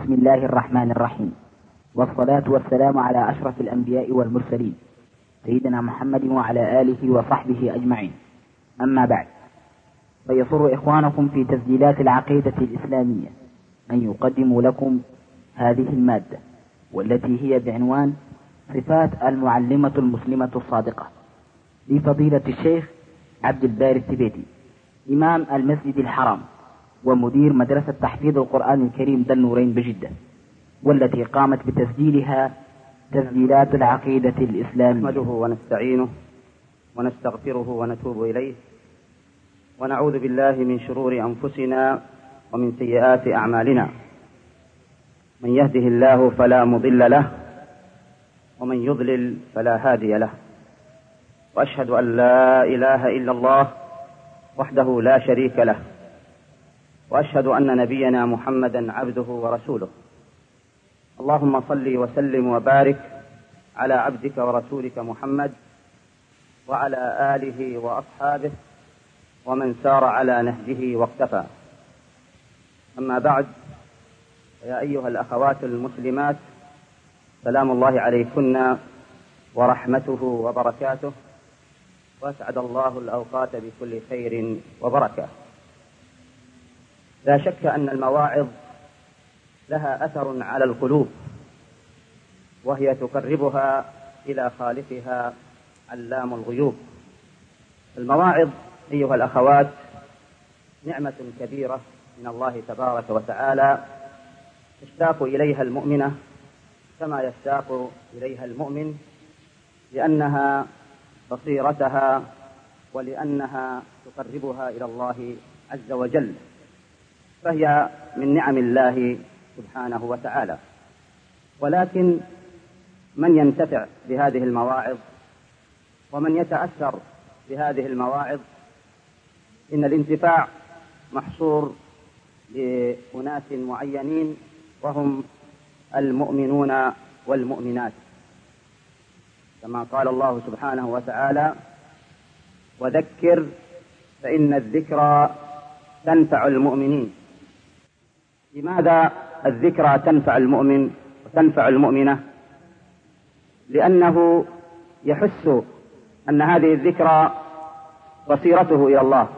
بسم الله الرحمن الرحيم، والصلاة والسلام على أشرف الأنبياء والمرسلين سيدنا محمد وعلى آله وصحبه أجمعين. أما بعد، فيسر إخوانكم في تسجيلات العقيدة الإسلامية أن يقدموا لكم هذه المادة، والتي هي بعنوان صفات المعلمة المسلمة الصادقة، لفضيلة الشيخ عبد الباري التبيتي، إمام المسجد الحرام ومدير مدرسة تحفيظ القرآن الكريم ذا النورين بجدة، والتي قامت بتسجيلها تسجيلات العقيدة الإسلامية. نحمده ونستعينه ونستغفره ونتوب إليه، ونعوذ بالله من شرور أنفسنا ومن سيئات أعمالنا. من يهده الله فلا مضل له، ومن يضلل فلا هادي له، وأشهد أن لا إله إلا الله وحده لا شريك له، وأشهد أن نبينا محمدا عبده ورسوله. اللهم صل وسلم وبارك على عبدك ورسولك محمد وعلى آله وأصحابه ومن سار على نهجه واقتفى. أما بعد، يا أيها الأخوات المسلمات، سلام الله عليكن ورحمته وبركاته، وأسعد الله الأوقات بكل خير وبركة. لا شك أن المواعظ لها أثر على القلوب، وهي تقربها إلى خالقها علام الغيوب. المواعظ أيها الأخوات نعمة كبيرة من الله تبارك وتعالى، يشتاق إليها المؤمنة كما يشتاق إليها المؤمن، لأنها بصيرتها ولأنها تقربها إلى الله عز وجل، فهي من نعم الله سبحانه وتعالى. ولكن من ينتفع بهذه المواعظ ومن يتأثر بهذه المواعظ، إن الانتفاع محصور لأناس معينين، وهم المؤمنون والمؤمنات، كما قال الله سبحانه وتعالى: وذكر فإن الذكرى تنفع المؤمنين. لماذا الذكرى تنفع المؤمن وتنفع المؤمنة؟ لأنه يحس أن هذه الذكرى بصيرته إلى الله،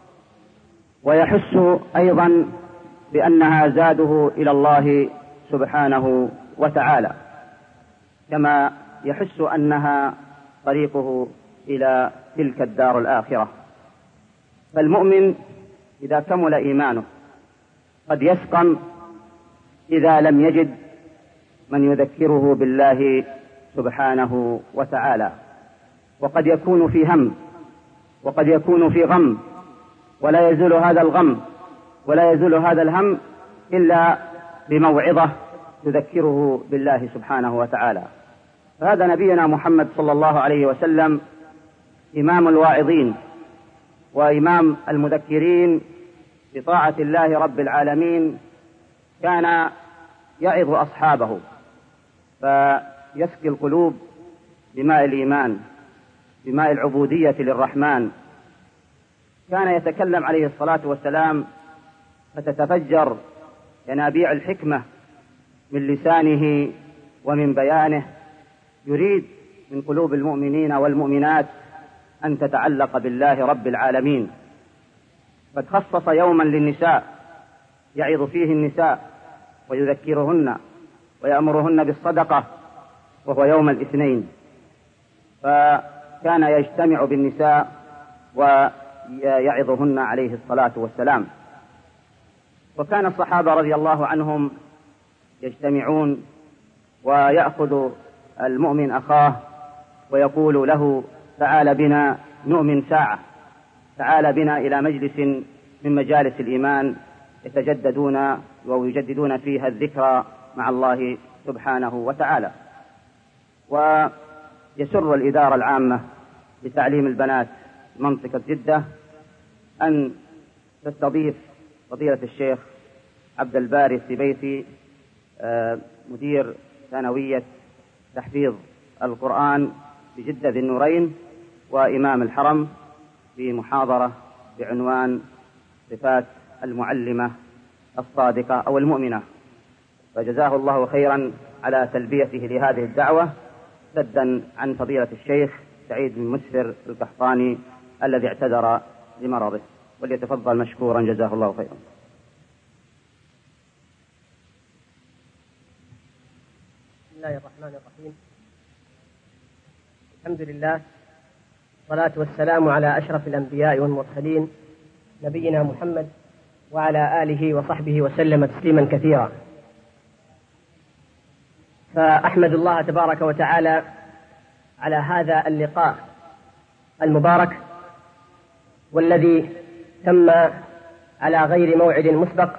ويحس أيضا بأنها زاده إلى الله سبحانه وتعالى، كما يحس أنها طريقه إلى تلك الدار الآخرة. فالمؤمن إذا كمل إيمانه قد يسقم إذا لم يجد من يذكره بالله سبحانه وتعالى، وقد يكون في هم وقد يكون في غم، ولا يزول هذا الغم ولا يزول هذا الهم إلا بموعظة تذكره بالله سبحانه وتعالى. فهذا نبينا محمد صلى الله عليه وسلم إمام الواعظين وإمام المذكرين بطاعة الله رب العالمين، كان يعظ أصحابه فيسقي القلوب بماء الإيمان، بماء العبودية للرحمن. كان يتكلم عليه الصلاة والسلام فتتفجر ينابيع الحكمة من لسانه ومن بيانه، يريد من قلوب المؤمنين والمؤمنات أن تتعلق بالله رب العالمين. قد خصص يوما للنساء يعظ فيه النساء ويذكرهن ويأمرهن بالصدقة، وهو يوم الاثنين، فكان يجتمع بالنساء ويعظهن عليه الصلاة والسلام. وكان الصحابة رضي الله عنهم يجتمعون ويأخذ المؤمن أخاه ويقول له: تعال بنا نؤمن ساعة، تعال بنا إلى مجلس من مجالس الإيمان يتجددون ويجددون فيها الذكرى مع الله سبحانه وتعالى. ويسر الإدارة العامة لتعليم البنات منطقة جدة أن تستضيف فضيلة الشيخ عبد الباري التبيتي، مدير ثانوية تحفيظ القرآن بجدة ذي النورين وإمام الحرم، في محاضرة بعنوان صفات المعلمة الصادقة أو المؤمنة. فجزاه الله خيرا على تلبيته لهذه الدعوة سدا عن فضيلة الشيخ سعيد بن مسفر القحطاني الذي اعتذر لمرضه، وليتفضل مشكورا جزاه الله خيرا. بسم الله الرحمن الرحيم. الحمد لله والصلاة والسلام على أشرف الأنبياء والمرسلين نبينا محمد وعلى آله وصحبه وسلم تسليما كثيرا. فأحمد الله تبارك وتعالى على هذا اللقاء المبارك والذي تم على غير موعد مسبق،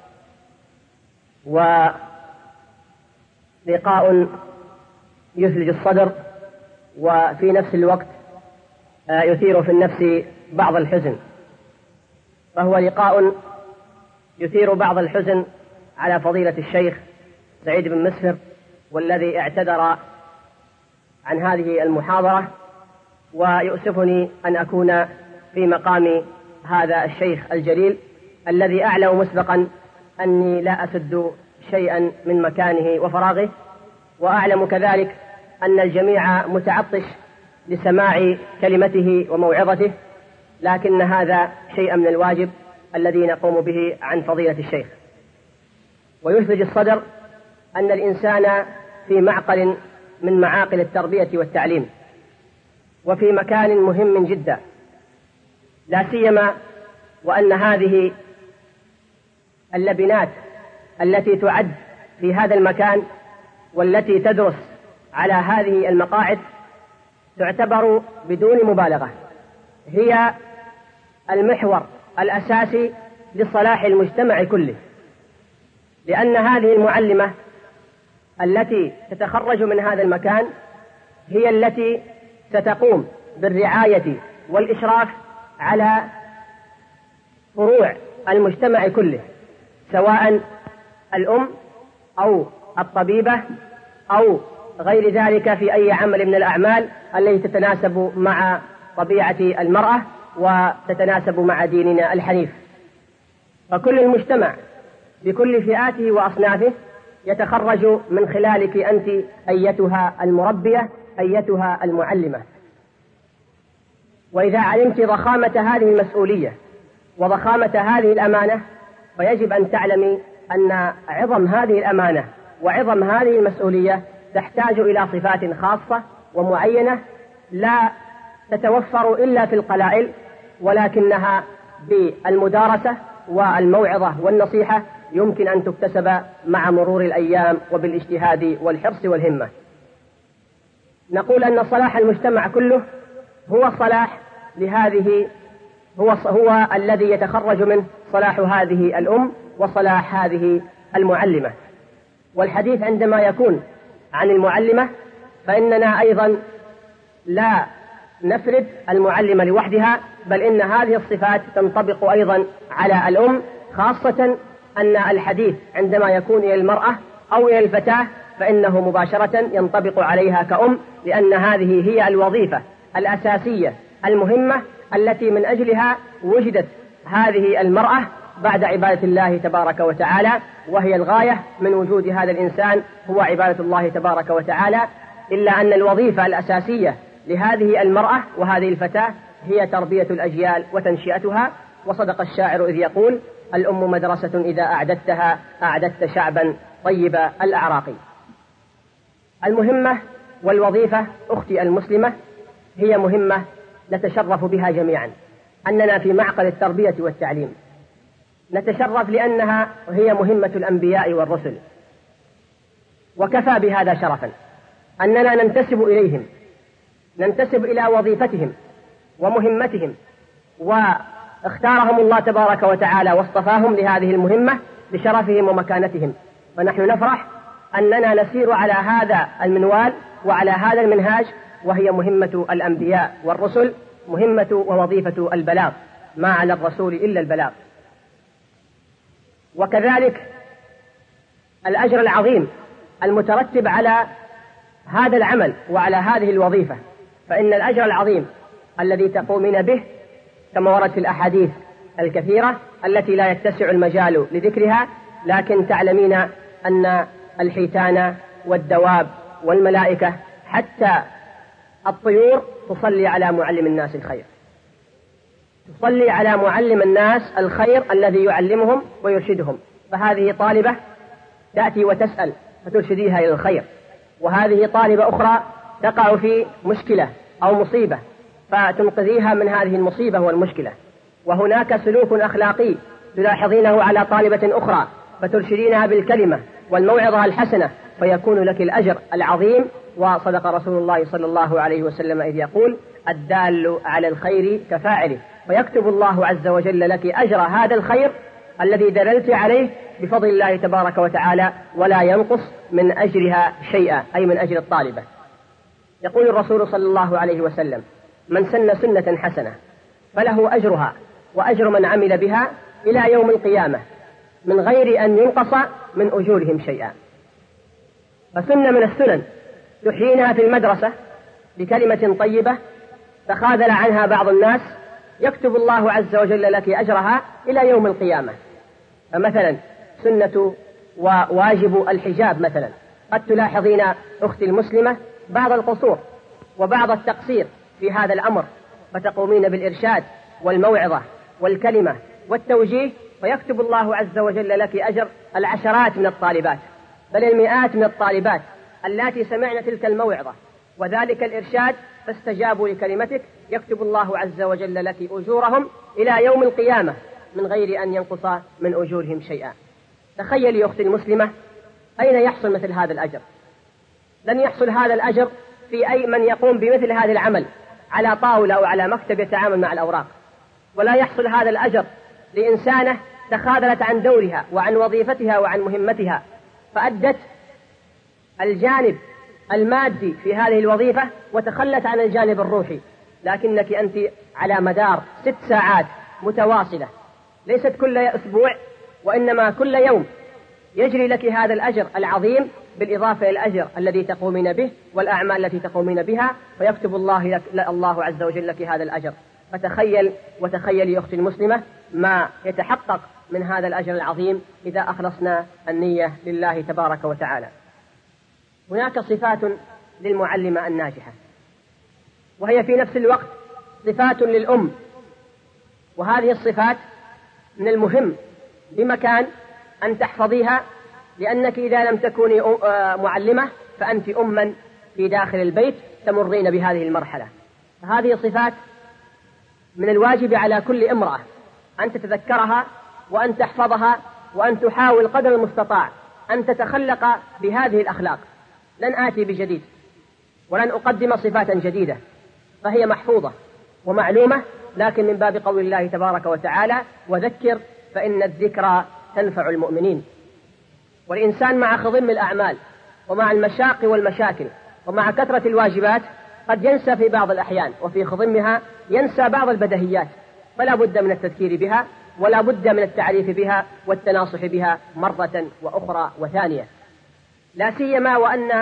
ولقاء يثلج الصدر وفي نفس الوقت يثير في النفس بعض الحزن، فهو لقاء يثير بعض الحزن على فضيلة الشيخ سعيد بن مسفر، والذي اعتذر عن هذه المحاضرة، ويؤسفني أن أكون في مقام هذا الشيخ الجليل الذي أعلم مسبقا أني لا أسد شيئا من مكانه وفراغه، وأعلم كذلك أن الجميع متعطش لسماع كلمته وموعظته، لكن هذا شيء من الواجب الذي نقوم به عن فضيلة الشيخ. ويثلج الصدر أن الإنسان في معقل من معاقل التربية والتعليم، وفي مكان مهم جدا، لا سيما وأن هذه اللبنات التي تعد في هذا المكان والتي تدرس على هذه المقاعد تعتبر بدون مبالغة هي المحور الأساسي لصلاح المجتمع كله، لأن هذه المعلمة التي تتخرج من هذا المكان هي التي ستقوم بالرعاية والإشراف على فروع المجتمع كله، سواء الأم أو الطبيبة أو غير ذلك في أي عمل من الأعمال التي تتناسب مع طبيعة المرأة وتتناسب مع ديننا الحنيف. فكل المجتمع بكل فئاته وأصنافه يتخرج من خلالك أنت أيتها المربية، أيتها المعلمة. وإذا علمت ضخامة هذه المسؤولية وضخامة هذه الأمانة، فيجب أن تعلمي أن عظم هذه الأمانة وعظم هذه المسؤولية تحتاج إلى صفات خاصة ومعينة لا تتوفر إلا في القلائل، ولكنها بالمدارسة والموعظة والنصيحة يمكن أن تكتسب مع مرور الأيام وبالاجتهاد والحرص والهمة. نقول أن صلاح المجتمع كله هو صلاح لهذه هو الذي يتخرج منه صلاح هذه الأم وصلاح هذه المعلمة. والحديث عندما يكون عن المعلمة فإننا أيضا لا نفرد المعلمة لوحدها، بل إن هذه الصفات تنطبق أيضا على الأم، خاصة أن الحديث عندما يكون إلى المرأة أو إلى الفتاة فإنه مباشرة ينطبق عليها كأم، لأن هذه هي الوظيفة الأساسية المهمة التي من أجلها وجدت هذه المرأة بعد عبادة الله تبارك وتعالى، وهي الغاية من وجود هذا الإنسان هو عبادة الله تبارك وتعالى. إلا أن الوظيفة الأساسية لهذه المرأة وهذه الفتاة هي تربية الأجيال وتنشئتها. وصدق الشاعر إذ يقول: الأم مدرسة إذا أعددتها أعددت شعبا طيب الأعراق. المهمة والوظيفة أختي المسلمة هي مهمة نتشرف بها جميعا، أننا في معقل التربية والتعليم نتشرف لأنها هي مهمة الأنبياء والرسل، وكفى بهذا شرفا أننا ننتسب إليهم، ننتسب إلى وظيفتهم ومهمتهم، واختارهم الله تبارك وتعالى واصطفاهم لهذه المهمة لشرفهم ومكانتهم. فنحن نفرح أننا نسير على هذا المنوال وعلى هذا المنهاج، وهي مهمة الأنبياء والرسل، مهمة ووظيفة البلاغ، ما على الرسول إلا البلاغ. وكذلك الأجر العظيم المترتب على هذا العمل وعلى هذه الوظيفة، فإن الأجر العظيم الذي تقومين به كما ورد في الأحاديث الكثيرة التي لا يتسع المجال لذكرها، لكن تعلمين أن الحيتان والدواب والملائكة حتى الطيور تصلي على معلم الناس الخير، تصلي على معلم الناس الخير الذي يعلمهم ويرشدهم. فهذه طالبة تأتي وتسأل فترشديها إلى الخير، وهذه طالبة أخرى تقع في مشكلة أو مصيبة فتنقذيها من هذه المصيبة والمشكلة. وهناك سلوك أخلاقي تلاحظينه على طالبة أخرى فترشدينها بالكلمة والموعظة الحسنة فيكون لك الأجر العظيم. وصدق رسول الله صلى الله عليه وسلم إذ يقول: الدال على الخير كفاعله، فيكتب الله عز وجل لك أجر هذا الخير الذي دللت عليه بفضل الله تبارك وتعالى، ولا ينقص من أجرها شيئا، أي من أجر الطالبة. يقول الرسول صلى الله عليه وسلم: من سن سنة حسنة فله أجرها وأجر من عمل بها إلى يوم القيامة من غير أن ينقص من أجورهم شيئا. فسنة من السنن تحيينها في المدرسة بكلمة طيبة تخاذل عنها بعض الناس، يكتب الله عز وجل لك أجرها إلى يوم القيامة. فمثلا سنة وواجب الحجاب مثلا، قد تلاحظين أختي المسلمة بعض القصور وبعض التقصير في هذا الأمر، فتقومين بالإرشاد والموعظة والكلمة والتوجيه، فيكتب الله عز وجل لك أجر العشرات من الطالبات بل المئات من الطالبات اللاتي سمعن تلك الموعظة وذلك الإرشاد فاستجابوا لكلمتك، يكتب الله عز وجل لك أجورهم إلى يوم القيامة من غير أن ينقص من أجورهم شيئا. تخيلي أختي المسلمة أين يحصل مثل هذا الأجر؟ لن يحصل هذا الأجر في أي من يقوم بمثل هذا العمل على طاولة أو على مكتب يتعامل مع الأوراق، ولا يحصل هذا الأجر لإنسانة تخاذلت عن دورها وعن وظيفتها وعن مهمتها فأدت الجانب المادي في هذه الوظيفة وتخلت عن الجانب الروحي، لكنك أنت على مدار 6 ساعات متواصلة، ليست كل أسبوع وإنما كل يوم، يجري لك هذا الأجر العظيم بالإضافة إلى الأجر الذي تقومين به والأعمال التي تقومين بها، فيكتب الله عز وجل لك هذا الأجر. وتخيلي يا أختي المسلمة ما يتحقق من هذا الأجر العظيم إذا أخلصنا النية لله تبارك وتعالى. هناك صفات للمعلمة الناجحة، وهي في نفس الوقت صفات للأم، وهذه الصفات من المهم بمكان أن تحفظيها، لأنك إذا لم تكوني معلمة فأنت أما في داخل البيت تمرين بهذه المرحلة. فهذه صفات من الواجب على كل امرأة أن تتذكرها وأن تحفظها وأن تحاول قدر المستطاع أن تتخلق بهذه الأخلاق. لن آتي بجديد ولن أقدم صفات جديدة، فهي محفوظة ومعلومة، لكن من باب قول الله تبارك وتعالى: وذكر فإن الذكرى تنفع المؤمنين. والإنسان مع خضم الأعمال ومع المشاق والمشاكل ومع كثرة الواجبات قد ينسى في بعض الأحيان، وفي خضمها ينسى بعض البدهيات، فلا بد من التذكير بها ولا بد من التعريف بها والتناصح بها مرة وأخرى وثانية، لا سيما وأن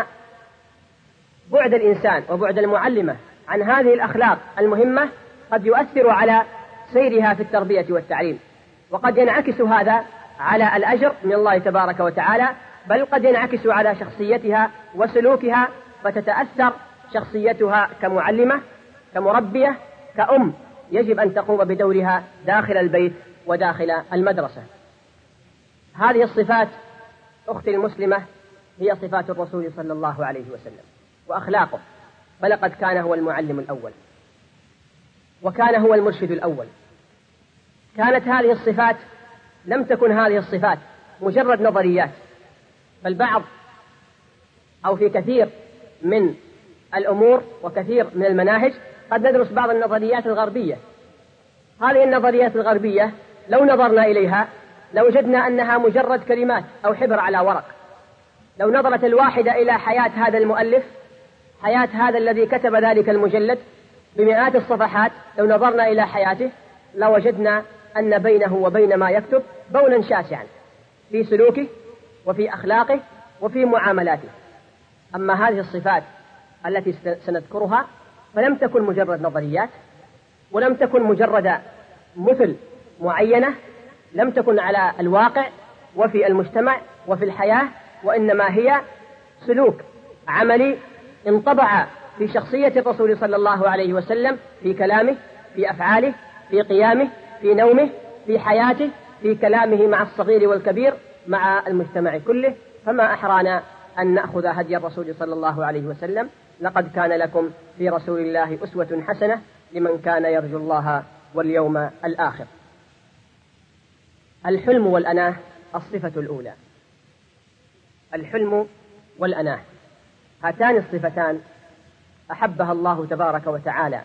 بعد الإنسان وبعد المعلمة عن هذه الأخلاق المهمة قد يؤثر على سيرها في التربية والتعليم، وقد ينعكس هذا على الأجر من الله تبارك وتعالى، بل قد ينعكس على شخصيتها وسلوكها، فتتأثر شخصيتها كمعلمة كمربية كأم يجب أن تقوم بدورها داخل البيت وداخل المدرسة. هذه الصفات أختي المسلمة هي صفات الرسول صلى الله عليه وسلم وأخلاقه، فلقد كان هو المعلم الأول وكان هو المرشد الأول. كانت هذه الصفات، لم تكن هذه الصفات مجرد نظريات، فالبعض أو في كثير من الأمور وكثير من المناهج قد ندرس بعض النظريات الغربية. هذه النظريات الغربية لو نظرنا إليها لوجدنا أنها مجرد كلمات أو حبر على ورق. لو نظرت الواحدة إلى حياة هذا المؤلف، حياة هذا الذي كتب ذلك المجلد بمئات الصفحات، لو نظرنا إلى حياته لوجدنا أن بينه وبين ما يكتب بولا شاسعا في سلوكه وفي أخلاقه وفي معاملاته. أما هذه الصفات التي سنذكرها فلم تكن مجرد نظريات، ولم تكن مجرد مثل معينة، لم تكن على الواقع وفي المجتمع وفي الحياة، وإنما هي سلوك عملي انطبع في شخصية الرسول صلى الله عليه وسلم، في كلامه، في أفعاله، في قيامه، في نومه، في حياته، في كلامه مع الصغير والكبير، مع المجتمع كله. فما أحرانا أن نأخذ هدي الرسول صلى الله عليه وسلم. لقد كان لكم في رسول الله أسوة حسنة لمن كان يرجو الله واليوم الآخر. الحلم والأناة الصفة الأولى. الحلم والأناة هاتان الصفتان أحبها الله تبارك وتعالى.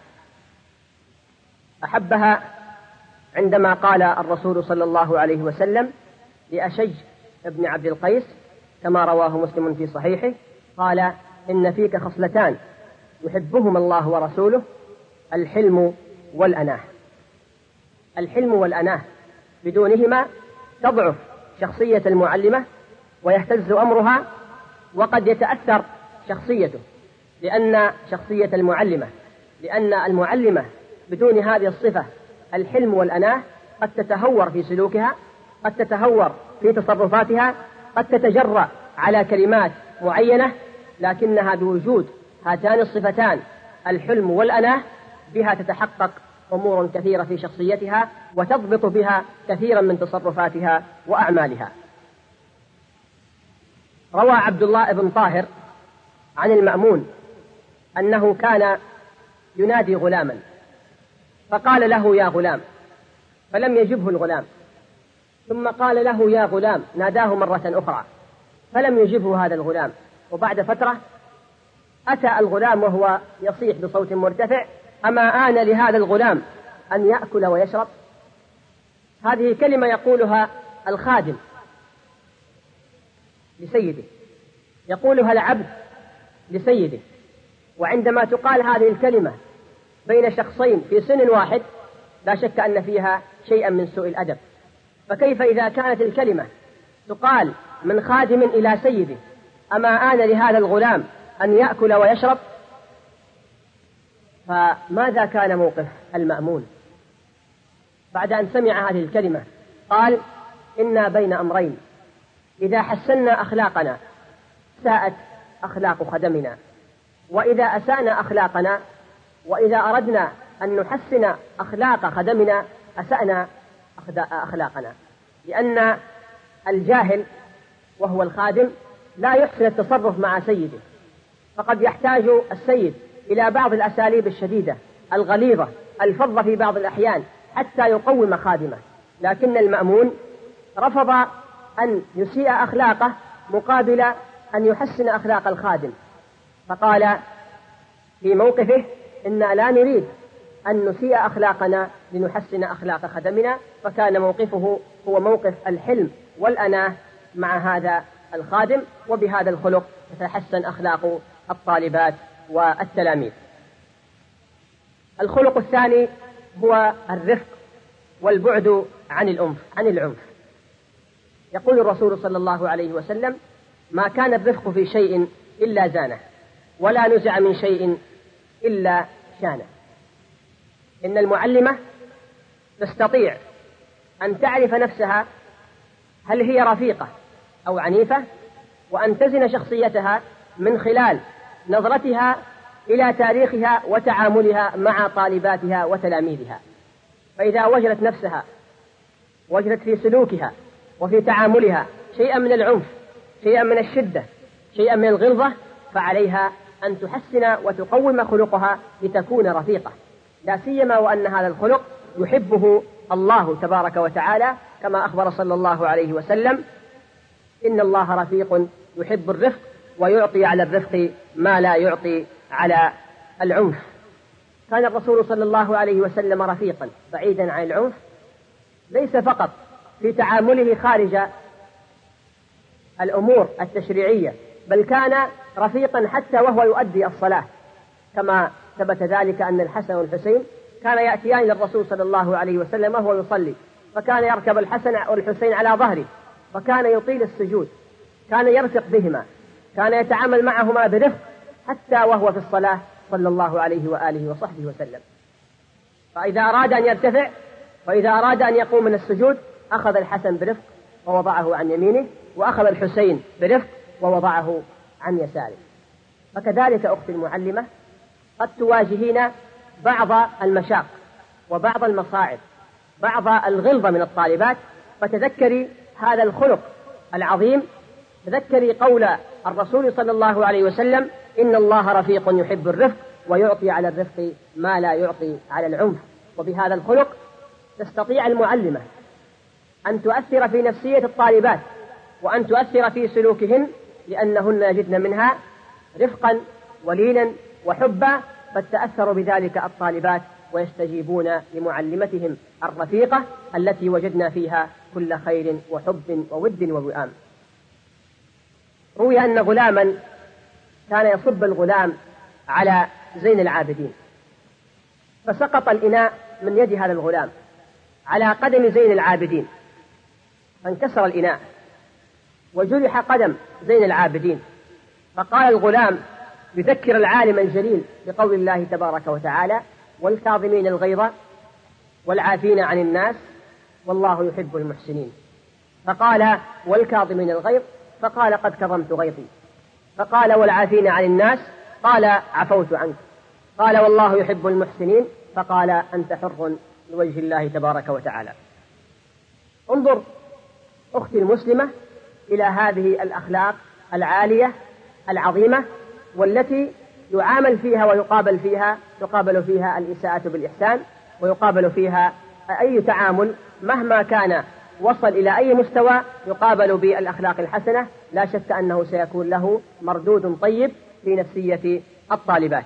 أحبها عندما قال الرسول صلى الله عليه وسلم لأشج ابن عبد القيس كما رواه مسلم في صحيحه، قال: إن فيك خصلتان يحبهما الله ورسوله، الحلم والأناة. الحلم والأناة بدونهما تضعف شخصية المعلمة ويهتز أمرها، وقد يتأثر شخصيته لأن المعلمة بدون هذه الصفة الحلم والأناة قد تتهور في سلوكها، قد تتهور في تصرفاتها، قد تتجرأ على كلمات معينة، لكنها بوجود هاتان الصفتان الحلم والأناة بها تتحقق أمور كثيرة في شخصيتها، وتضبط بها كثيرا من تصرفاتها وأعمالها. روى عبد الله بن طاهر عن المأمون أنه كان ينادي غلاما فقال له: يا غلام، فلم يجبه الغلام، ثم قال له: يا غلام، ناداه مرة أخرى فلم يجبه هذا الغلام، وبعد فترة أتى الغلام وهو يصيح بصوت مرتفع: أما آن لهذا الغلام أن يأكل ويشرب؟ هذه كلمة يقولها الخادم لسيده، يقولها العبد لسيده. وعندما تقال هذه الكلمة بين شخصين في سن واحد لا شك أن فيها شيئا من سوء الأدب، فكيف إذا كانت الكلمة تقال من خادم إلى سيده: أما آن لهذا الغلام أن يأكل ويشرب؟ فماذا كان موقف المأمون بعد أن سمع هذه الكلمة؟ قال: إنا بين أمرين، إذا حسنا أخلاقنا ساءت أخلاق خدمنا، وإذا أسأنا أخلاقنا، وإذا أردنا أن نحسن أخلاق خدمنا أسأنا أخلاقنا. لأن الجاهل وهو الخادم لا يحسن التصرف مع سيده، فقد يحتاج السيد إلى بعض الأساليب الشديدة الغليظة الفظة في بعض الأحيان حتى يقوم خادمه، لكن المأمون رفض أن يسيء أخلاقه مقابل أن يحسن أخلاق الخادم، فقال في موقفه: إنا لا نريد أن نسيء أخلاقنا لنحسن أخلاق خدمنا. فكان موقفه هو موقف الحلم والأناة مع هذا الخادم، وبهذا الخلق تتحسن أخلاق الطالبات والتلاميذ. الخلق الثاني هو الرفق والبعد عن العنف. يقول الرسول صلى الله عليه وسلم: ما كان الرفق في شيء إلا زانه، ولا نزع من شيء إلا شانه. إن المعلمة تستطيع أن تعرف نفسها هل هي رفيقة أو عنيفة، وأن تزن شخصيتها من خلال نظرتها إلى تاريخها وتعاملها مع طالباتها وتلاميذها. فإذا وجدت نفسها وجدت في سلوكها وفي تعاملها شيئا من العنف، شيئا من الشدة، شيئا من الغلظة، فعليها أن تحسن وتقوم خلقها لتكون رفيقة، لا سيما وأن هذا الخلق يحبه الله تبارك وتعالى، كما أخبر صلى الله عليه وسلم: إن الله رفيق يحب الرفق ويعطي على الرفق ما لا يعطي على العنف. كان الرسول صلى الله عليه وسلم رفيقا بعيدا عن العنف، ليس فقط في تعامله خارج الأمور التشريعية، بل كان رفيقا حتى وهو يؤدي الصلاة، كما ثبت ذلك أن الحسن والحسين كان يأتيان للرسول صلى الله عليه وسلم وهو يصلي، فكان يركب الحسن والحسين على ظهره، فكان يطيل السجود، كان يرفق بهما، كان يتعامل معهما برفق حتى وهو في الصلاة صلى الله عليه وآله وصحبه وسلم. فإذا أراد أن يرتفع وإذا أراد أن يقوم من السجود أخذ الحسن برفق ووضعه عن يمينه، وأخذ الحسين برفق ووضعه عن يساره. فكذلك أختي المعلمة قد تواجهين بعض المشاق وبعض المصاعب، بعض الغلظة من الطالبات، فتذكري هذا الخلق العظيم، تذكري قول الرسول صلى الله عليه وسلم: إن الله رفيق يحب الرفق ويعطي على الرفق ما لا يعطي على العنف. وبهذا الخلق تستطيع المعلمة أن تؤثر في نفسية الطالبات وأن تؤثر في سلوكهن، لأنهن يجدن منها رفقا ولينا وحبا، فتتأثر بذلك الطالبات ويستجيبون لمعلمتهم الرفيقة التي وجدنا فيها كل خير وحب وود ووئام. روي أن غلاما كان يصب الغلام على زين العابدين، فسقط الإناء من يد هذا الغلام على قدم زين العابدين، فانكسر الإناء وجرح قدم زين العابدين. فقال الغلام يذكر العالم الجليل بقول الله تبارك وتعالى: والكاظمين الغيظ والعافين عن الناس والله يحب المحسنين. فقال: والكاظمين الغيظ، فقال: قد كظمت غيظي. فقال: والعافين عن الناس، قال: عفوت عنك. قال: والله يحب المحسنين، فقال: أنت حر لوجه الله تبارك وتعالى. انظر أختي المسلمة إلى هذه الأخلاق العالية العظيمة، والتي يعامل فيها ويقابل فيها، تقابل فيها الإساءة بالإحسان، ويقابل فيها أي تعامل مهما كان وصل إلى أي مستوى يقابل بالأخلاق الحسنة، لا شك أنه سيكون له مردود طيب في نفسية الطالبات.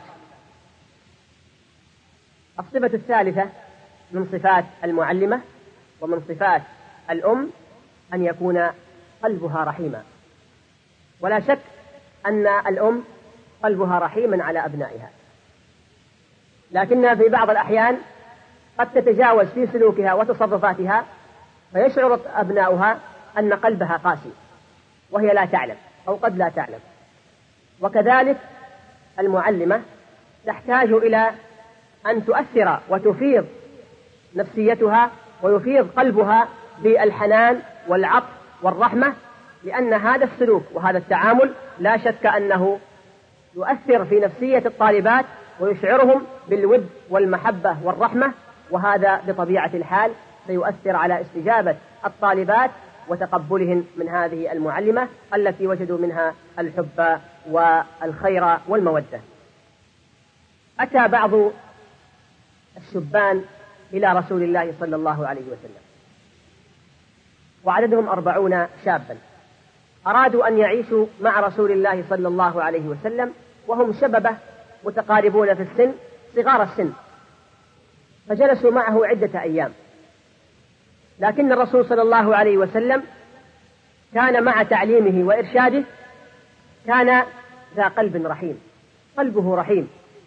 الصفة الثالثة من صفات المعلمة ومن صفات الأم أن يكون قلبها رحيما. ولا شك أن الأم قلبها رحيم على أبنائها، لكنها في بعض الأحيان قد تتجاوز في سلوكها وتصرفاتها، فيشعر أبناؤها أن قلبها قاسي وهي لا تعلم أو قد لا تعلم. وكذلك المعلمة تحتاج إلى أن تؤثر وتفيض نفسيتها ويفيض قلبها بالحنان والعطف والرحمة، لأن هذا السلوك وهذا التعامل لا شك أنه يؤثر في نفسية الطالبات ويشعرهم بالود والمحبة والرحمة، وهذا بطبيعة الحال سيؤثر على استجابة الطالبات وتقبلهن من هذه المعلمة التي وجدوا منها الحب والخير والمودة. أتى بعض الشبان إلى رسول الله صلى الله عليه وسلم، وعددهم 40 شابا، أرادوا أن يعيشوا مع رسول الله صلى الله عليه وسلم، وهم شببة متقاربون في السن صغار السن، فجلسوا معه عدة أيام. لكن الرسول صلى الله عليه وسلم كان مع تعليمه وإرشاده كان ذا قلب رحيم، قلبه رحيم،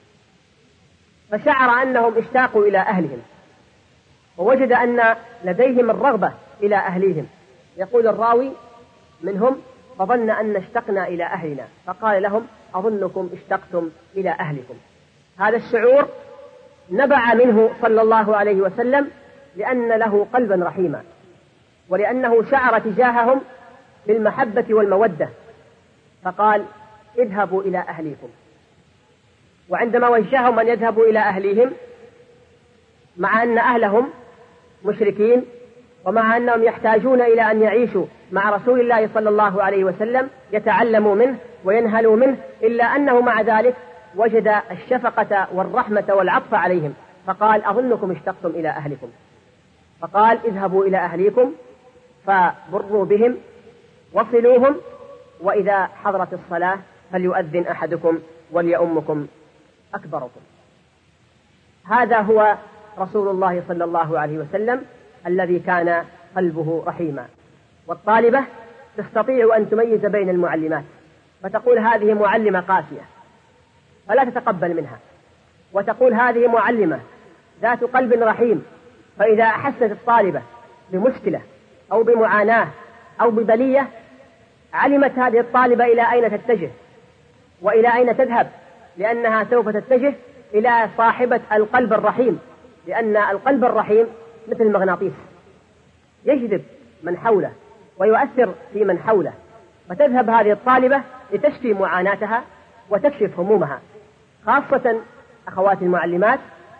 فشعر أنهم اشتاقوا إلى أهلهم، ووجد أن لديهم الرغبة إلى أهليهم. يقول الراوي منهم: فظن أن اشتقنا إلى أهلنا، فقال لهم: أظنكم اشتقتم إلى أهلكم. هذا الشعور نبع منه صلى الله عليه وسلم لأن له قلبا رحيما، ولأنه شعر تجاههم بالمحبة والمودة، فقال: اذهبوا إلى أهليكم. وعندما وجههم أن يذهبوا إلى أهليهم، مع أن أهلهم مشركين ومع أنهم يحتاجون إلى أن يعيشوا مع رسول الله صلى الله عليه وسلم يتعلموا منه وينهلوا منه، إلا أنه مع ذلك وجد الشفقة والرحمة والعطف عليهم، فقال: أظنكم اشتقتم إلى أهلكم. فقال: اذهبوا إلى أهليكم فبروا بهم وصلوهم، وإذا حضرت الصلاة فليؤذن أحدكم وليؤمكم أكبركم. هذا هو رسول الله صلى الله عليه وسلم الذي كان قلبه رحيما. والطالبة تستطيع أن تميز بين المعلمات، فتقول: هذه معلمة قاسية، فلا تتقبل منها، وتقول: هذه معلمة ذات قلب رحيم. فإذا أحست الطالبة بمشكلة أو بمعاناة أو ببلية، علمت هذه الطالبة إلى أين تتجه وإلى أين تذهب، لأنها سوف تتجه إلى صاحبة القلب الرحيم، لأن القلب الرحيم مثل المغناطيس، يجذب من حوله ويؤثر في من حوله، فتذهب هذه الطالبة لتشفي معاناتها وتكشف همومها، خاصة أخوات المعلمات،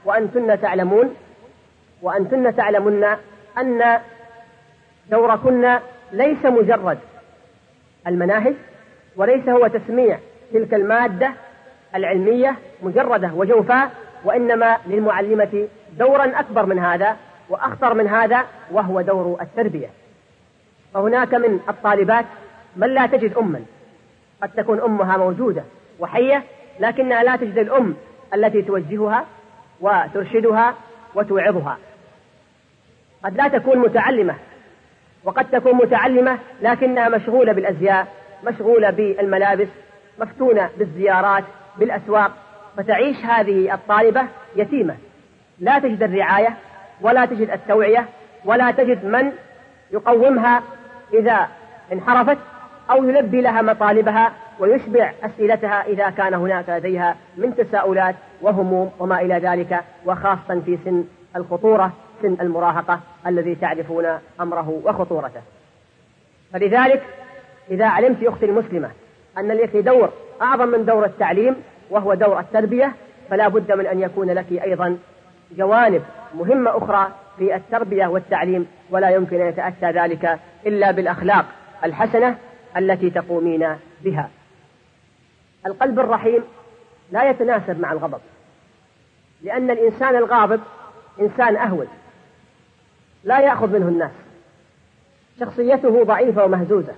وأنتن تعلمن أن دوركن ليس مجرد المناهج، وليس هو تسميع تلك المادة العلمية مجردة وجوفاء، وإنما للمعلمة دورا أكبر من هذا وأخطر من هذا، وهو دور التربية. فهناك من الطالبات من لا تجد أما، قد تكون أمها موجودة وحية لكنها لا تجد الأم التي توجهها وترشدها وتوعظها. قد لا تكون متعلمة، وقد تكون متعلمة لكنها مشغولة بالأزياء، مشغولة بالملابس، مفتونة بالزيارات بالأسواق، فتعيش هذه الطالبة يتيمة، لا تجد الرعاية ولا تجد التوعية ولا تجد من يقومها إذا انحرفت، أو يلبي لها مطالبها ويشبع أسئلتها إذا كان هناك لديها من تساؤلات وهموم وما إلى ذلك، وخاصة في سن الخطورة، سن المراهقة الذي تعرفون أمره وخطورته. فلذلك إذا علمت أختي المسلمة أن لك دور أعظم من دور التعليم وهو دور التربية، فلا بد من أن يكون لك أيضا جوانب مهمة أخرى في التربية والتعليم، ولا يمكن أن يتأتى ذلك إلا بالأخلاق الحسنة التي تقومين بها. القلب الرحيم لا يتناسب مع الغضب، لأن الإنسان الغاضب إنسان أهول لا يأخذ منه الناس، شخصيته ضعيفة ومهزوزة،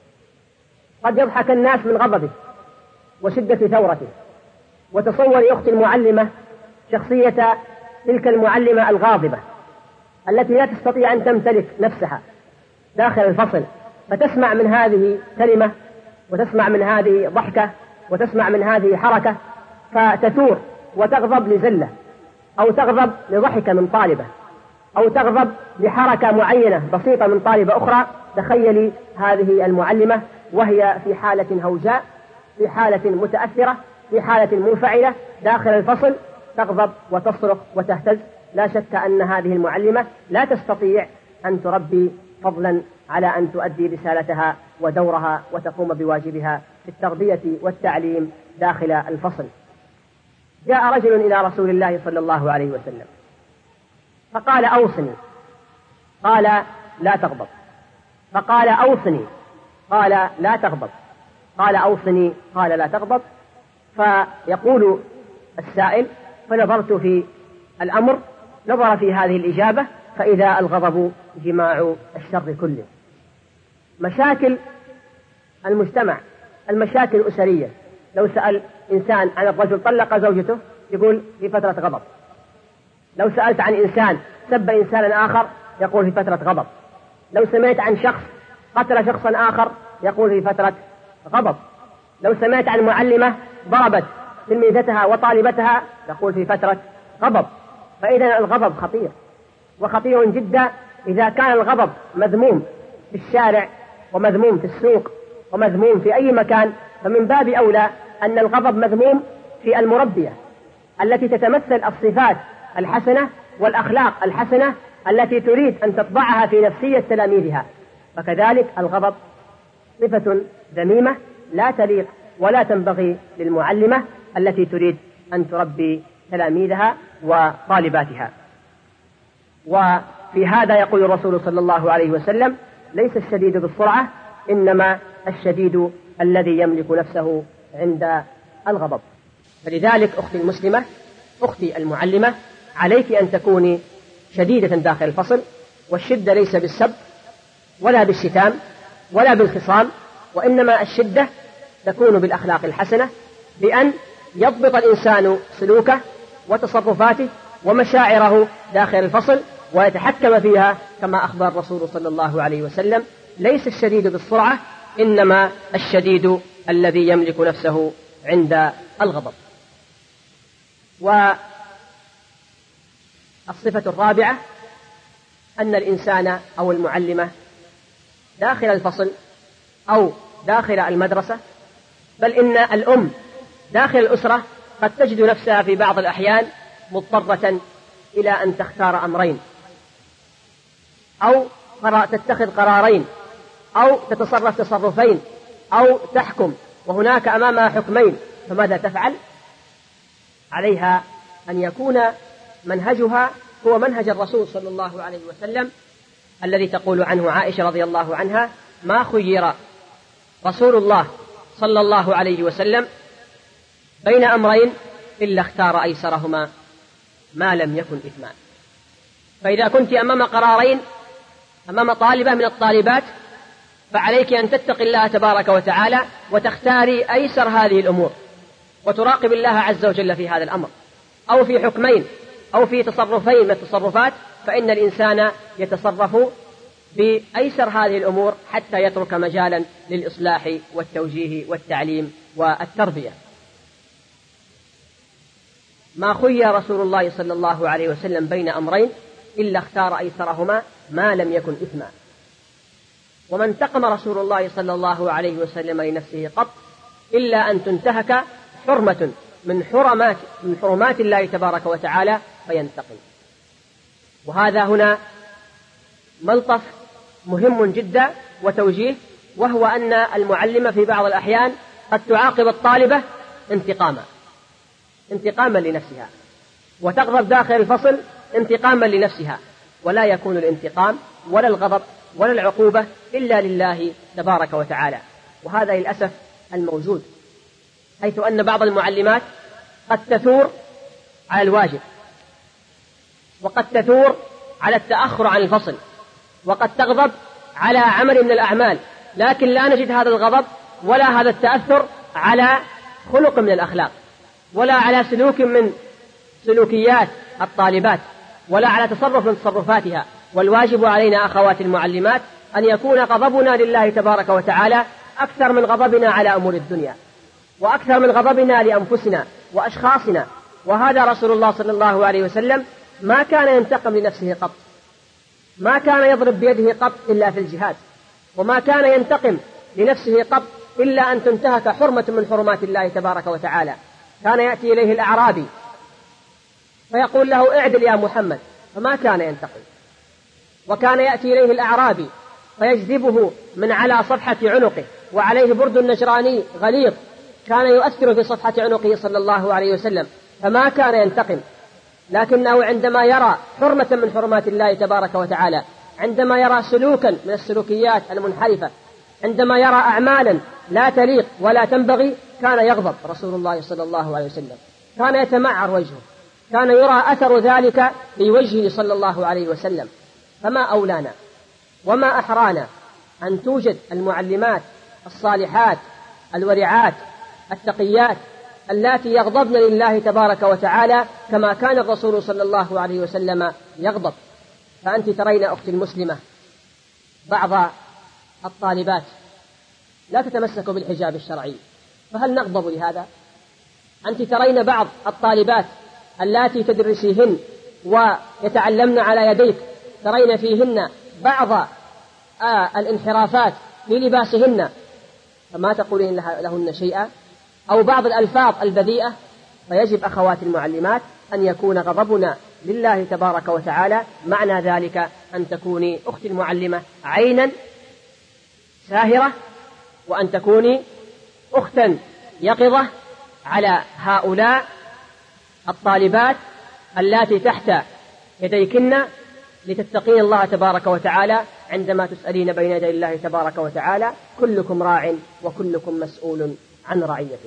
قد يضحك الناس من غضبه وشدة ثورته. وتصور أختي المعلمة شخصية تلك المعلمة الغاضبة التي لا تستطيع أن تمتلك نفسها داخل الفصل، فتسمع من هذه كلمة وتسمع من هذه ضحكة وتسمع من هذه حركة فتثور وتغضب لزلة، أو تغضب لضحكة من طالبة، أو تغضب لحركة معينة بسيطة من طالبة أخرى. تخيلي هذه المعلمة وهي في حالة هوجاء، في حالة متأثرة، في حالة منفعلة داخل الفصل، تغضب وتصرخ وتهتز. لا شك أن هذه المعلمة لا تستطيع أن تربي، فضلا على أن تؤدي رسالتها ودورها وتقوم بواجبها في التربية والتعليم داخل الفصل. جاء رجل إلى رسول الله صلى الله عليه وسلم فقال: أوصني. قال: لا تغضب. فقال: أوصني. قال: لا تغضب. قال: أوصني. قال: لا تغضب. فيقول السائل: فنظرت في الأمر، نظر في هذه الإجابة فإذا الغضب جماع الشر كله. مشاكل المجتمع، المشاكل الأسرية، لو سأل إنسان عن الرجل طلق زوجته يقول في فترة غضب، لو سألت عن إنسان سب إنسانا آخر يقول في فترة غضب، لو سمعت عن شخص قتل شخصا آخر يقول في فترة غضب، لو سمعت عن معلمة ضربت تلميذتها وطالبتها يقول في فترة غضب. فإذا الغضب خطير، وخطير جدا. إذا كان الغضب مذموم في الشارع ومذموم في السوق ومذموم في أي مكان، فمن باب أولى أن الغضب مذموم في المربية التي تتمثل الصفات الحسنة والأخلاق الحسنة التي تريد أن تطبعها في نفسية تلاميذها. فكذلك الغضب صفة ذميمة لا تليق ولا تنبغي للمعلمة التي تريد أن تربي تلاميذها وطالباتها. وفي هذا يقول الرسول صلى الله عليه وسلم: ليس الشديد بالسرعة، إنما الشديد الذي يملك نفسه عند الغضب. فلذلك أختي المسلمة، أختي المعلمة، عليك أن تكوني شديدة داخل الفصل، والشدة ليس بالسب ولا بالشتام ولا بالخصام، وإنما الشدة تكون بالأخلاق الحسنة، بأن يضبط الإنسان سلوكه وتصرفاته ومشاعره داخل الفصل ويتحكم فيها، كما أخبر الرسول صلى الله عليه وسلم: ليس الشديد بالسرعة، إنما الشديد الذي يملك نفسه عند الغضب. والصفة الرابعة أن الإنسان أو المعلمة داخل الفصل أو داخل المدرسة، بل إن الأم داخل الأسرة قد تجد نفسها في بعض الأحيان مضطرة إلى أن تختار أمرين، أو تتخذ قرارين، أو تتصرف تصرفين، أو تحكم وهناك أمامها حكمين، فماذا تفعل؟ عليها أن يكون منهجها هو منهج الرسول صلى الله عليه وسلم الذي تقول عنه عائشة رضي الله عنها: ما خير رسول الله صلى الله عليه وسلم بين أمرين إلا اختار أيسرهما ما لم يكن إثما. فإذا كنت أمام قرارين، أمام طالبة من الطالبات، فعليك أن تتقي الله تبارك وتعالى وتختاري أيسر هذه الأمور، وتراقب الله عز وجل في هذا الأمر، أو في حكمين أو في تصرفين من التصرفات، فإن الإنسان يتصرف بأيسر هذه الأمور حتى يترك مجالا للإصلاح والتوجيه والتعليم والتربية. ما خير رسول الله صلى الله عليه وسلم بين أمرين إلا اختار أيسرهما ما لم يكن إثما. وما انتقم رسول الله صلى الله عليه وسلم لنفسه قط إلا أن تنتهك حرمة من حرمات الله تبارك وتعالى فينتقم. وهذا هنا ملطف مهم جدا وتوجيه، وهو أن المعلمة في بعض الأحيان قد تعاقب الطالبة انتقاما لنفسها، وتغضب داخل الفصل انتقاما لنفسها، ولا يكون الانتقام ولا الغضب ولا العقوبة إلا لله تبارك وتعالى. وهذا للأسف الموجود، حيث أن بعض المعلمات قد تثور على الواجب، وقد تثور على التأخر عن الفصل، وقد تغضب على عمل من الأعمال، لكن لا نجد هذا الغضب ولا هذا التأثر على خلق من الأخلاق، ولا على سلوك من سلوكيات الطالبات، ولا على تصرف من تصرفاتها. والواجب علينا أخوات المعلمات أن يكون غضبنا لله تبارك وتعالى أكثر من غضبنا على أمور الدنيا، وأكثر من غضبنا لأنفسنا وأشخاصنا. وهذا رسول الله صلى الله عليه وسلم ما كان ينتقم لنفسه قط، ما كان يضرب بيده قط إلا في الجهاد، وما كان ينتقم لنفسه قط إلا أن تنتهك حرمة من حرمات الله تبارك وتعالى. كان يأتي إليه الأعرابي فيقول له: اعدل يا محمد، فما كان ينتقم. وكان يأتي إليه الأعرابي فيجذبه من على صفحة عنقه وعليه برد نجراني غليظ، كان يؤثر في صفحة عنقه صلى الله عليه وسلم، فما كان ينتقم. لكنه عندما يرى حرمة من حرمات الله تبارك وتعالى، عندما يرى سلوكا من السلوكيات المنحرفة، عندما يرى أعمالا لا تليق ولا تنبغي، كان يغضب رسول الله صلى الله عليه وسلم، كان يتمعر وجهه، كان يرى أثر ذلك في وجهه صلى الله عليه وسلم. فما أولانا وما أحرانا أن توجد المعلمات الصالحات الورعات التقيات اللاتي يغضبن لله تبارك وتعالى كما كان الرسول صلى الله عليه وسلم يغضب. فأنت ترين أختي المسلمة بعض الطالبات لا تتمسك بالحجاب الشرعي، فهل نغضب لهذا؟ أنت ترين بعض الطالبات اللاتي تدرسيهن ويتعلمن على يديك، ترين فيهن بعض الانحرافات في لباسهن، فما تقولين لهن شيئا، أو بعض الألفاظ البذيئة. فيجب أخوات المعلمات أن يكون غضبنا لله تبارك وتعالى معنى ذلك أن تكوني أختي المعلمة عينا ساهرة، وأن تكوني أختا يقظة على هؤلاء الطالبات اللاتي تحت يديكن، لتتقين الله تبارك وتعالى عندما تسألين بين يدي الله تبارك وتعالى: كلكم راع وكلكم مسؤول عن رعيته.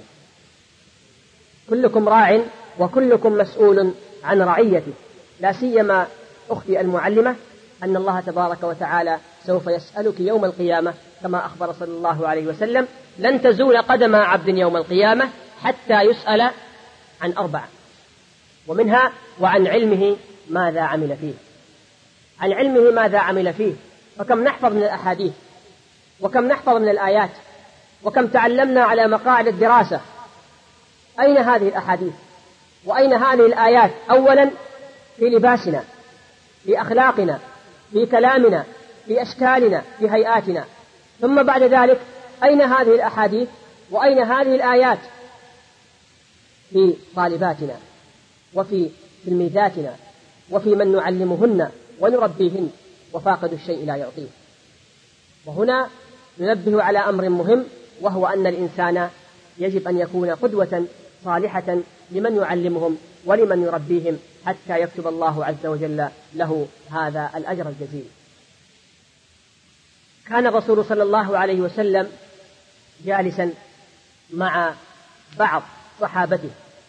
كلكم راع وكلكم مسؤول عن رعيته. لا سيما أختي المعلمة أن الله تبارك وتعالى سوف يسألك يوم القيامة كما أخبر صلى الله عليه وسلم: لن تزول قدم عبد يوم القيامة حتى يسأل عن 4، ومنها وعن علمه ماذا عمل فيه. عن علمه ماذا عمل فيه، فكم نحفظ من الأحاديث، وكم نحفظ من الآيات، وكم تعلمنا على مقاعد الدراسة. أين هذه الأحاديث وأين هذه الآيات؟ أولا في لباسنا، في أخلاقنا، في كلامنا، في أشكالنا، في هيئاتنا. ثم بعد ذلك أين هذه الأحاديث وأين هذه الآيات؟ في طالباتنا وفي تلميذاتنا وفي من نعلمهن ونربيهن، وفاقد الشيء لا يعطيه. وهنا ننبه على أمر مهم، وهو أن الإنسان يجب أن يكون قدوة صالحة لمن يعلمهم ولمن يربيهم حتى يكتب الله عز وجل له هذا الأجر الجزيل. كان الرسول صلى الله عليه وسلم جالسا مع بعض صحابته،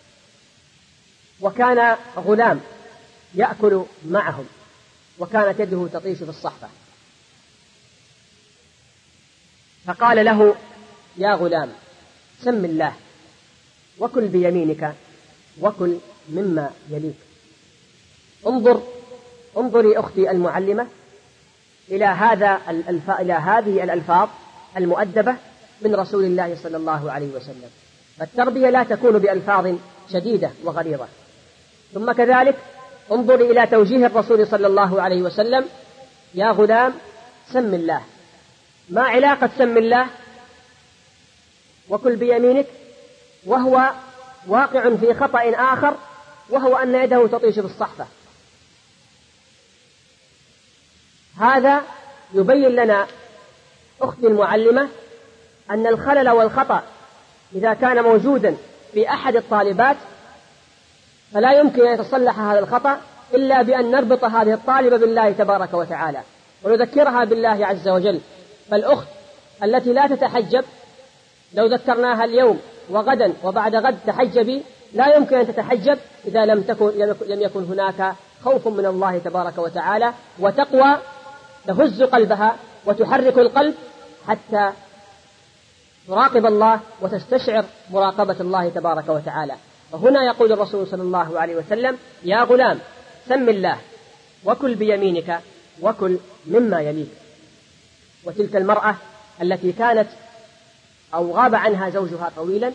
وكان غلام يأكل معهم، وكانت يده تطيش في الصحفة، فقال له: يا غلام سم الله وكل بيمينك وكل مما يليك. انظري أختي المعلمة إلى هذه الألفاظ المؤدبة من رسول الله صلى الله عليه وسلم. فالتربية لا تكون بألفاظ شديدة وغليظة. ثم كذلك انظري إلى توجيه الرسول صلى الله عليه وسلم: يا غلام سم الله. ما علاقة سم الله وكل بيمينك وهو واقع في خطأ آخر، وهو أن يده تطيش في الصحفة؟ هذا يبين لنا أختي المعلمة أن الخلل والخطأ إذا كان موجودا في أحد الطالبات فلا يمكن أن يتصلح هذا الخطأ إلا بأن نربط هذه الطالبة بالله تبارك وتعالى ونذكرها بالله عز وجل. فالأخت التي لا تتحجب لو ذكرناها اليوم وغدا وبعد غد تحجبي، لا يمكن أن تتحجب إذا لم يكن هناك خوف من الله تبارك وتعالى وتقوى تهز قلبها وتحرك القلب حتى تراقب الله وتستشعر مراقبة الله تبارك وتعالى. وهنا يقول الرسول صلى الله عليه وسلم: يا غلام سم الله وكل بيمينك وكل مما يليك. وتلك المرأة التي كانت أو غاب عنها زوجها طويلا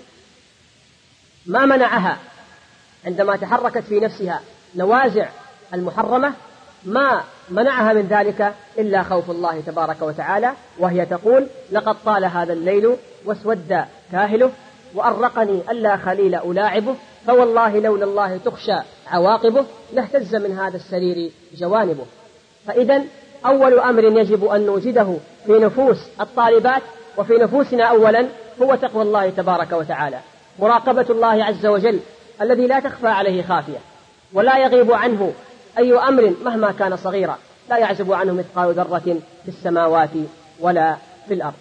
ما منعها عندما تحركت في نفسها نوازع المحرمة، ما منعها من ذلك إلا خوف الله تبارك وتعالى، وهي تقول: لقد طال هذا الليل واسود كاهله وأرقني ألا خليل ألاعبه، فوالله لولا الله تخشى عواقبه لاهتز من هذا السرير جوانبه. فإذا أول أمر يجب أن نوجده في نفوس الطالبات وفي نفوسنا أولا هو تقوى الله تبارك وتعالى، مراقبة الله عز وجل الذي لا تخفى عليه خافية ولا يغيب عنه أي أمر مهما كان صغيرا، لا يعزب عنه مثقال ذرة في السماوات ولا في الأرض.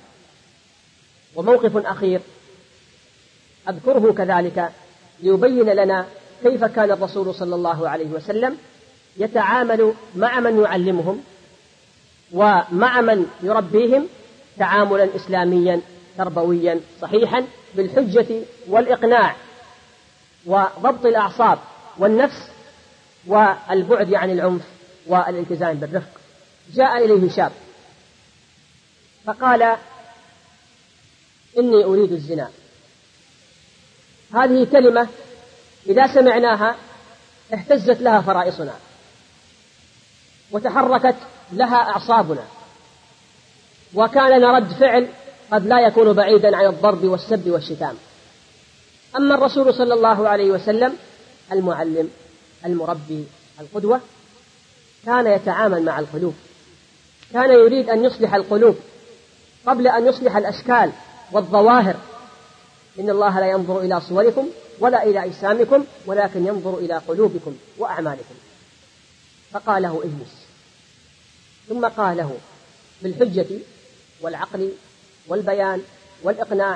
وموقف أخير أذكره كذلك ليبين لنا كيف كان الرسول صلى الله عليه وسلم يتعامل مع من يعلمهم ومع من يربيهم تعاملا إسلاميا تربويا صحيحا بالحجة والإقناع وضبط الأعصاب والنفس والبعد عن العنف والالتزام بالرفق. جاء إليه شاب فقال: إني أريد الزنا. هذه كلمة إذا سمعناها اهتزت لها فرائصنا وتحركت لها أعصابنا، وكان لنا رد فعل قد لا يكون بعيدا عن الضرب والسب والشتام. أما الرسول صلى الله عليه وسلم المعلم المربي القدوة كان يتعامل مع القلوب، كان يريد أن يصلح القلوب قبل أن يصلح الأشكال والظواهر. إن الله لا ينظر إلى صوركم ولا إلى أجسامكم ولكن ينظر إلى قلوبكم وأعمالكم. فقال له: اجلس. ثم قال له بالحجة والعقل والبيان والإقناع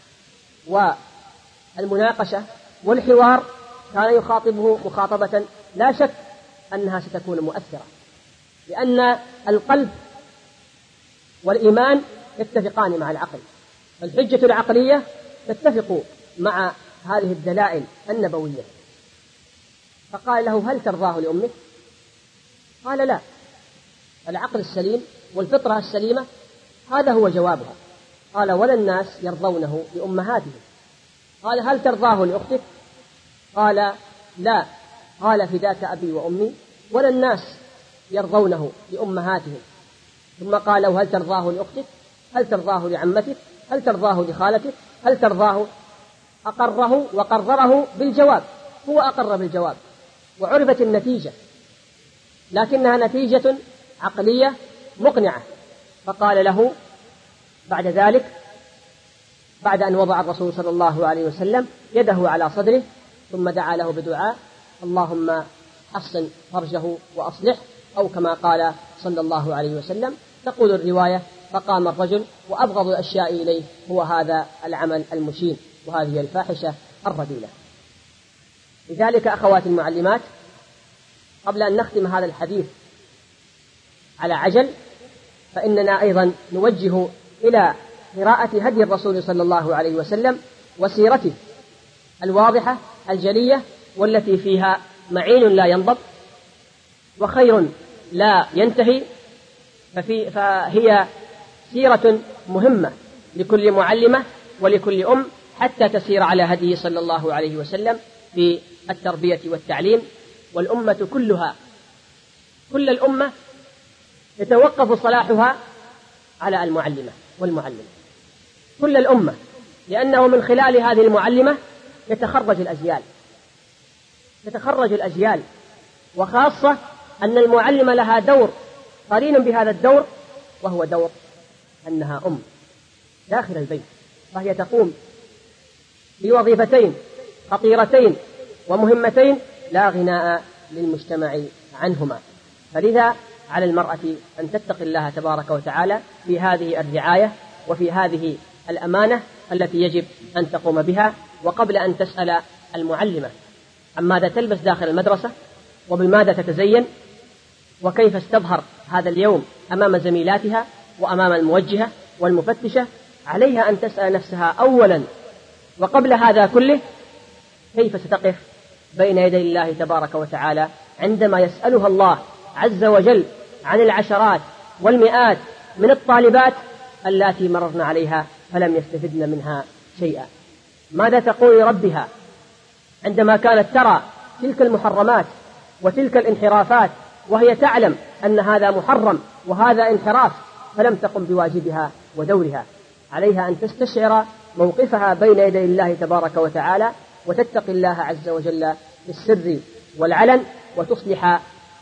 والمناقشة والحوار، كان يخاطبه مخاطبة لا شك أنها ستكون مؤثرة، لأن القلب والإيمان يتفقان مع العقل، الحجة العقلية تتفق مع هذه الدلائل النبوية. فقال له: هل ترضاه لأمك؟ قال: لا. العقل السليم والفطرة السليمة هذا هو جوابها. قال: ولا الناس يرضونه لأمهاتهم. قال: هل ترضاه لأختك؟ قال: لا. قال: فداك أبي وأمي، ولا الناس يرضونه لأمهاتهم. ثم قال له: هل ترضاه لأختك؟ هل ترضاه لعمتك؟ هل ترضاه لخالتك؟ هل ترضاه؟ أقره وقرره بالجواب، هو أقر بالجواب وعرفت النتيجة، لكنها نتيجة عقلية مقنعة. فقال له بعد ذلك: بعد أن وضع الرسول صلى الله عليه وسلم يده على صدره ثم دعا له بدعاء: اللهم حصن فرجه وأصلح، أو كما قال صلى الله عليه وسلم. تقول الرواية: فقام الرجل وأبغض الأشياء إليه هو هذا العمل المشين وهذه الفاحشة الرذيلة. لذلك أخواتي المعلمات، قبل أن نختم هذا الحديث على عجل، فإننا أيضا نوجه إلى قراءة هدي الرسول صلى الله عليه وسلم وسيرته الواضحة الجلية، والتي فيها معين لا ينضب وخير لا ينتهي، فهي سيرة مهمة لكل معلمة ولكل أم حتى تسير على هديه صلى الله عليه وسلم في التربية والتعليم. والأمة كلها، كل الأمة يتوقف صلاحها على المعلمة والمعلم، كل الأمة، لأنه من خلال هذه المعلمة يتخرج الأجيال، وخاصة أن المعلمة لها دور قرين بهذا الدور، وهو دور أنها أم داخل البيت، فهي تقوم بوظيفتين خطيرتين ومهمتين لا غناء للمجتمع عنهما. فلذا على المرأة أن تتقي الله تبارك وتعالى في هذه الرعاية وفي هذه الأمانة التي يجب أن تقوم بها. وقبل أن تسأل المعلمة عن ماذا تلبس داخل المدرسة وبماذا تتزين وكيف استظهر هذا اليوم أمام زميلاتها وأمام الموجهة والمفتشة، عليها أن تسأل نفسها أولا وقبل هذا كله: كيف ستقف بين يدي الله تبارك وتعالى عندما يسألها الله عز وجل عن العشرات والمئات من الطالبات اللاتي مررن عليها فلم يستفدن منها شيئا؟ ماذا تقول لربها عندما كانت ترى تلك المحرمات وتلك الانحرافات وهي تعلم أن هذا محرم وهذا انحراف فلم تقم بواجبها ودورها؟ عليها أن تستشعر موقفها بين يدي الله تبارك وتعالى وتتقي الله عز وجل بالسر والعلن، وتصلح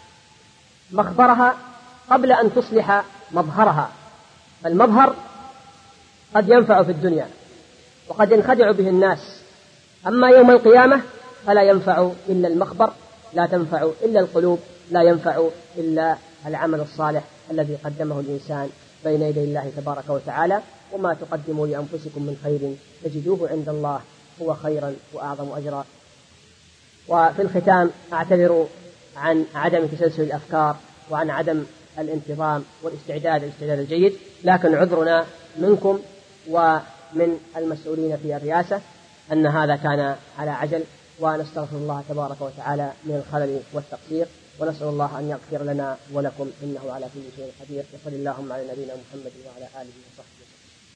مخبرها قبل أن تصلح مظهرها. فالمظهر قد ينفع في الدنيا وقد ينخدع به الناس، أما يوم القيامة فلا ينفع إلا المخبر، لا تنفع إلا القلوب، لا ينفع إلا العمل الصالح الذي قدمه الإنسان بين يدي الله تبارك وتعالى. وما تقدموا لأنفسكم من خير تجدوه عند الله هو خيرا وأعظم أجرا. وفي الختام أعتذر عن عدم تسلسل الأفكار وعن عدم الانتظام والاستعداد الجيد، لكن عذرنا منكم ومن المسؤولين في الرئاسة أن هذا كان على عجل، ونستغفر الله تبارك وتعالى من الخلل والتقصير، ونسأل الله أن يغفر لنا ولكم إنه على كل شيء قدير. وصلى اللهم على نبينا محمد وعلى آله وصحبه وسلم.